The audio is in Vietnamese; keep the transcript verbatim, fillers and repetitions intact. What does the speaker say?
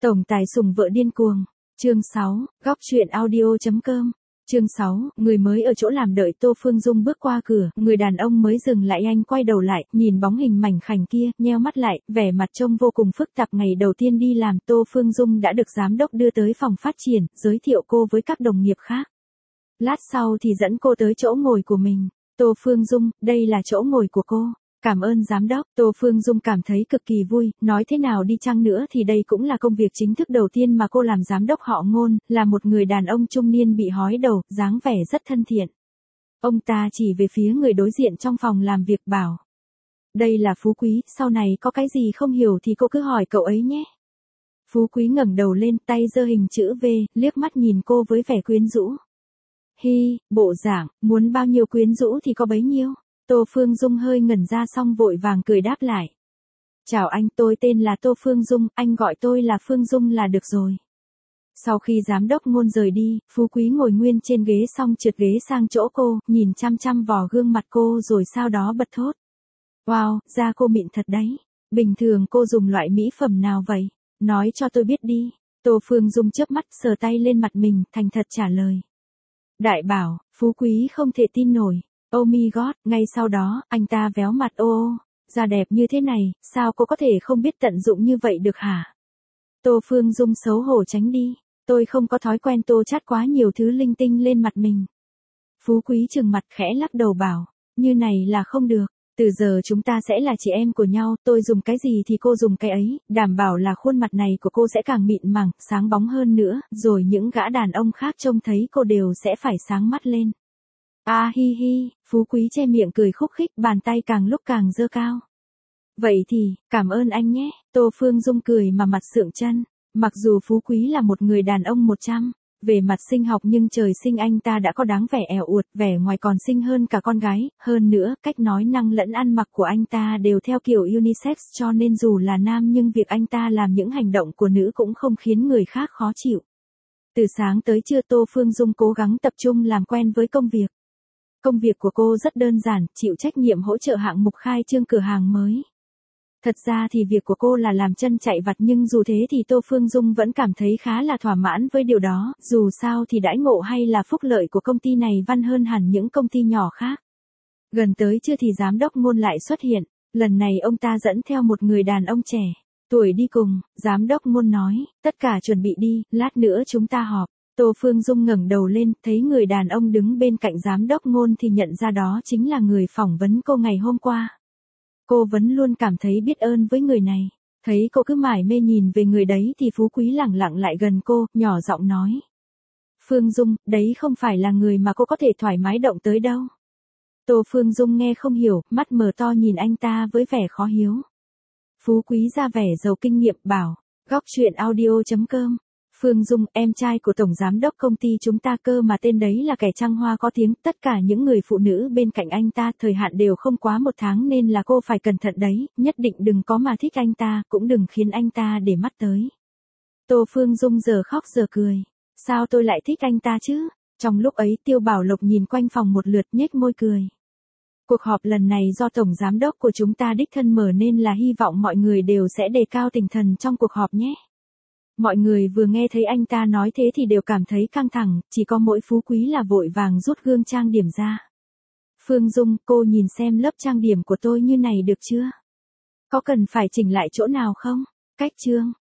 Tổng tài sủng vợ điên cuồng. Chương sáu, góc truyện audio chấm com. Chương sáu, người mới ở chỗ làm đợi Tô Phương Dung bước qua cửa, người đàn ông mới dừng lại, anh quay đầu lại, nhìn bóng hình mảnh khảnh kia, nheo mắt lại, vẻ mặt trông vô cùng phức tạp. Ngày đầu tiên đi làm, Tô Phương Dung đã được giám đốc đưa tới phòng phát triển, giới thiệu cô với các đồng nghiệp khác. Lát sau thì dẫn cô tới chỗ ngồi của mình. Tô Phương Dung, đây là chỗ ngồi của cô. Cảm ơn giám đốc. Tô Phương Dung cảm thấy cực kỳ vui, nói thế nào đi chăng nữa thì đây cũng là công việc chính thức đầu tiên mà cô làm. Giám đốc họ Ngôn, là một người đàn ông trung niên bị hói đầu, dáng vẻ rất thân thiện. Ông ta chỉ về phía người đối diện trong phòng làm việc bảo. Đây là Phú Quý, sau này có cái gì không hiểu thì cô cứ hỏi cậu ấy nhé. Phú Quý ngẩng đầu lên, tay giơ hình chữ V, liếc mắt nhìn cô với vẻ quyến rũ. Hi, bộ dạng, muốn bao nhiêu quyến rũ thì có bấy nhiêu. Tô Phương Dung hơi ngẩn ra xong vội vàng cười đáp lại. Chào anh, tôi tên là Tô Phương Dung, anh gọi tôi là Phương Dung là được rồi. Sau khi giám đốc Ngôn rời đi, Phú Quý ngồi nguyên trên ghế xong trượt ghế sang chỗ cô, nhìn chăm chăm vào gương mặt cô rồi sau đó bật thốt. Wow, da cô mịn thật đấy. Bình thường cô dùng loại mỹ phẩm nào vậy? Nói cho tôi biết đi. Tô Phương Dung chớp mắt sờ tay lên mặt mình, thành thật trả lời. Đại bảo, Phú Quý không thể tin nổi. Oh my god, ngay sau đó, anh ta véo mặt. Ô ô, da đẹp như thế này, sao cô có thể không biết tận dụng như vậy được hả? Tô Phương Dung xấu hổ tránh đi, tôi không có thói quen tô chát quá nhiều thứ linh tinh lên mặt mình. Phú Quý trừng mặt khẽ lắc đầu bảo, như này là không được, từ giờ chúng ta sẽ là chị em của nhau, tôi dùng cái gì thì cô dùng cái ấy, đảm bảo là khuôn mặt này của cô sẽ càng mịn màng, sáng bóng hơn nữa, rồi những gã đàn ông khác trông thấy cô đều sẽ phải sáng mắt lên. A à, hi hi, Phú Quý che miệng cười khúc khích, bàn tay càng lúc càng giơ cao. Vậy thì, cảm ơn anh nhé. Tô Phương Dung cười mà mặt sượng chân. Mặc dù Phú Quý là một người đàn ông một trăm, về mặt sinh học nhưng trời sinh anh ta đã có dáng vẻ ẻo uột, vẻ ngoài còn xinh hơn cả con gái, hơn nữa, cách nói năng lẫn ăn mặc của anh ta đều theo kiểu unisex cho nên dù là nam nhưng việc anh ta làm những hành động của nữ cũng không khiến người khác khó chịu. Từ sáng tới trưa Tô Phương Dung cố gắng tập trung làm quen với công việc. Công việc của cô rất đơn giản, chịu trách nhiệm hỗ trợ hạng mục khai trương cửa hàng mới. Thật ra thì việc của cô là làm chân chạy vặt nhưng dù thế thì Tô Phương Dung vẫn cảm thấy khá là thỏa mãn với điều đó, dù sao thì đãi ngộ hay là phúc lợi của công ty này văn hơn hẳn những công ty nhỏ khác. Gần tới trưa thì giám đốc Ngôn lại xuất hiện, lần này ông ta dẫn theo một người đàn ông trẻ, tuổi đi cùng, giám đốc Ngôn nói, tất cả chuẩn bị đi, lát nữa chúng ta họp. Tô Phương Dung ngẩng đầu lên, thấy người đàn ông đứng bên cạnh giám đốc Ngôn thì nhận ra đó chính là người phỏng vấn cô ngày hôm qua. Cô vẫn luôn cảm thấy biết ơn với người này. Thấy cô cứ mải mê nhìn về người đấy thì Phú Quý lẳng lặng lại gần cô, nhỏ giọng nói. Phương Dung, đấy không phải là người mà cô có thể thoải mái động tới đâu. Tô Phương Dung nghe không hiểu, mắt mở to nhìn anh ta với vẻ khó hiếu. Phú Quý ra vẻ giàu kinh nghiệm bảo, góc truyện audio chấm com. Phương Dung, em trai của tổng giám đốc công ty chúng ta cơ mà, tên đấy là kẻ trăng hoa có tiếng, tất cả những người phụ nữ bên cạnh anh ta thời hạn đều không quá một tháng nên là cô phải cẩn thận đấy, nhất định đừng có mà thích anh ta, cũng đừng khiến anh ta để mắt tới. Tô Phương Dung giờ khóc giờ cười, sao tôi lại thích anh ta chứ? Trong lúc ấy Tiêu Bảo Lộc nhìn quanh phòng một lượt nhếch môi cười. Cuộc họp lần này do tổng giám đốc của chúng ta đích thân mở nên là hy vọng mọi người đều sẽ đề cao tinh thần trong cuộc họp nhé. Mọi người vừa nghe thấy anh ta nói thế thì đều cảm thấy căng thẳng, chỉ có mỗi Phú Quý là vội vàng rút gương trang điểm ra. Phương Dung, cô nhìn xem lớp trang điểm của tôi như này được chưa? Có cần phải chỉnh lại chỗ nào không? Cách chương.